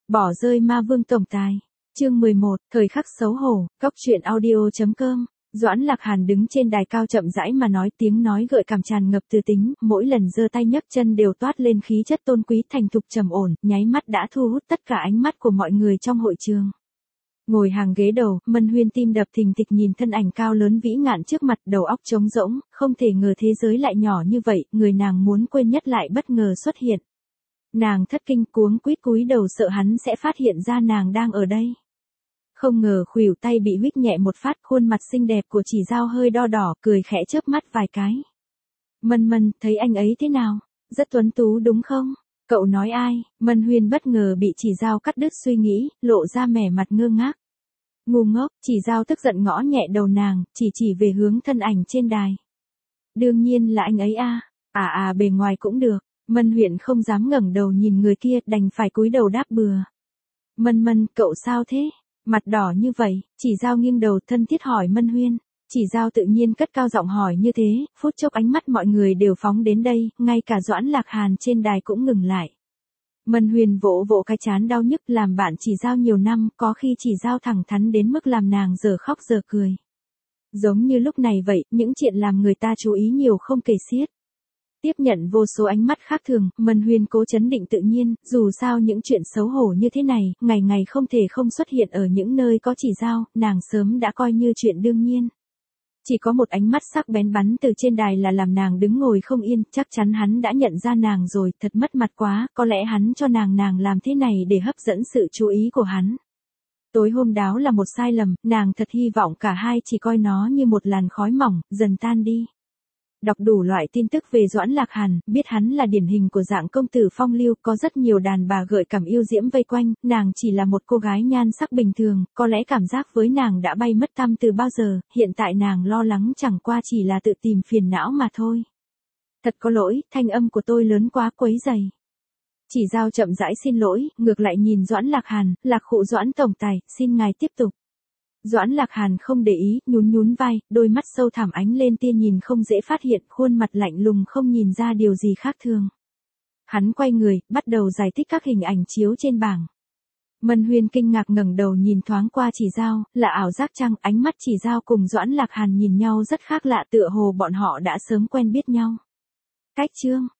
Bỏ rơi ma vương tổng tài. Chương 11, thời khắc xấu hổ, góc truyện audio.com. Doãn Lạc Hàn đứng trên đài cao chậm rãi mà nói, tiếng nói gợi cảm tràn ngập từ tính, mỗi lần giơ tay nhấc chân đều toát lên khí chất tôn quý thành thục trầm ổn, nháy mắt đã thu hút tất cả ánh mắt của mọi người trong hội trường. Ngồi hàng ghế đầu, Mân Huyên tim đập thình thịch nhìn thân ảnh cao lớn vĩ ngạn trước mặt, đầu óc trống rỗng, không thể ngờ thế giới lại nhỏ như vậy, người nàng muốn quên nhất lại bất ngờ xuất hiện. Nàng thất kinh cuống quýt cúi đầu sợ hắn sẽ phát hiện ra nàng đang ở đây. Không ngờ khuỷu tay bị huých nhẹ một phát, khuôn mặt xinh đẹp của Chỉ Dao hơi đo đỏ, cười khẽ chớp mắt vài cái. Mân, thấy anh ấy thế nào? Rất tuấn tú đúng không? Cậu nói ai? Mân Huyên bất ngờ bị Chỉ Dao cắt đứt suy nghĩ, lộ ra vẻ mặt ngơ ngác. Ngu ngốc, Chỉ Dao tức giận ngõ nhẹ đầu nàng, chỉ về hướng thân ảnh trên đài. Đương nhiên là anh ấy a. Bề ngoài cũng được. Mân Huyên không dám ngẩng đầu nhìn người kia, đành phải cúi đầu đáp bừa. Mân, cậu sao thế? Mặt đỏ như vậy, Chỉ Dao nghiêng đầu thân thiết hỏi Mân Huyên. Chỉ Dao tự nhiên cất cao giọng hỏi như thế, phút chốc ánh mắt mọi người đều phóng đến đây, ngay cả Doãn Lạc Hàn trên đài cũng ngừng lại. Mân Huyên vỗ vỗ cái trán đau nhức, làm bạn Chỉ Dao nhiều năm, có khi Chỉ Dao thẳng thắn đến mức làm nàng giờ khóc giờ cười. Giống như lúc này vậy, những chuyện làm người ta chú ý nhiều không kể xiết. Tiếp nhận vô số ánh mắt khác thường, Mân Huyên cố trấn định tự nhiên, dù sao những chuyện xấu hổ như thế này, ngày ngày không thể không xuất hiện ở những nơi có Chỉ Dao, nàng sớm đã coi như chuyện đương nhiên. Chỉ có một ánh mắt sắc bén bắn từ trên đài là làm nàng đứng ngồi không yên, chắc chắn hắn đã nhận ra nàng rồi, thật mất mặt quá, có lẽ hắn cho nàng làm thế này để hấp dẫn sự chú ý của hắn. Tối hôm đó là một sai lầm, nàng thật hy vọng cả hai chỉ coi nó như một làn khói mỏng, dần tan đi. Đọc đủ loại tin tức về Doãn Lạc Hàn, biết hắn là điển hình của dạng công tử phong lưu, có rất nhiều đàn bà gợi cảm yêu diễm vây quanh, nàng chỉ là một cô gái nhan sắc bình thường, có lẽ cảm giác với nàng đã bay mất tăm từ bao giờ, hiện tại nàng lo lắng chẳng qua chỉ là tự tìm phiền não mà thôi. Thật có lỗi, thanh âm của tôi lớn quá quấy rầy. Chỉ Dao chậm rãi xin lỗi, ngược lại nhìn Doãn Lạc Hàn, Lạc khụ Doãn tổng tài, xin ngài tiếp tục. Doãn Lạc Hàn không để ý, nhún vai, đôi mắt sâu thẳm ánh lên tia nhìn không dễ phát hiện, khuôn mặt lạnh lùng không nhìn ra điều gì khác thường. Hắn quay người, bắt đầu giải thích các hình ảnh chiếu trên bảng. Mân Huyên kinh ngạc ngẩng đầu nhìn thoáng qua Chỉ Dao, là ảo giác chăng? Ánh mắt Chỉ Dao cùng Doãn Lạc Hàn nhìn nhau rất khác lạ, tựa hồ bọn họ đã sớm quen biết nhau. Cách chương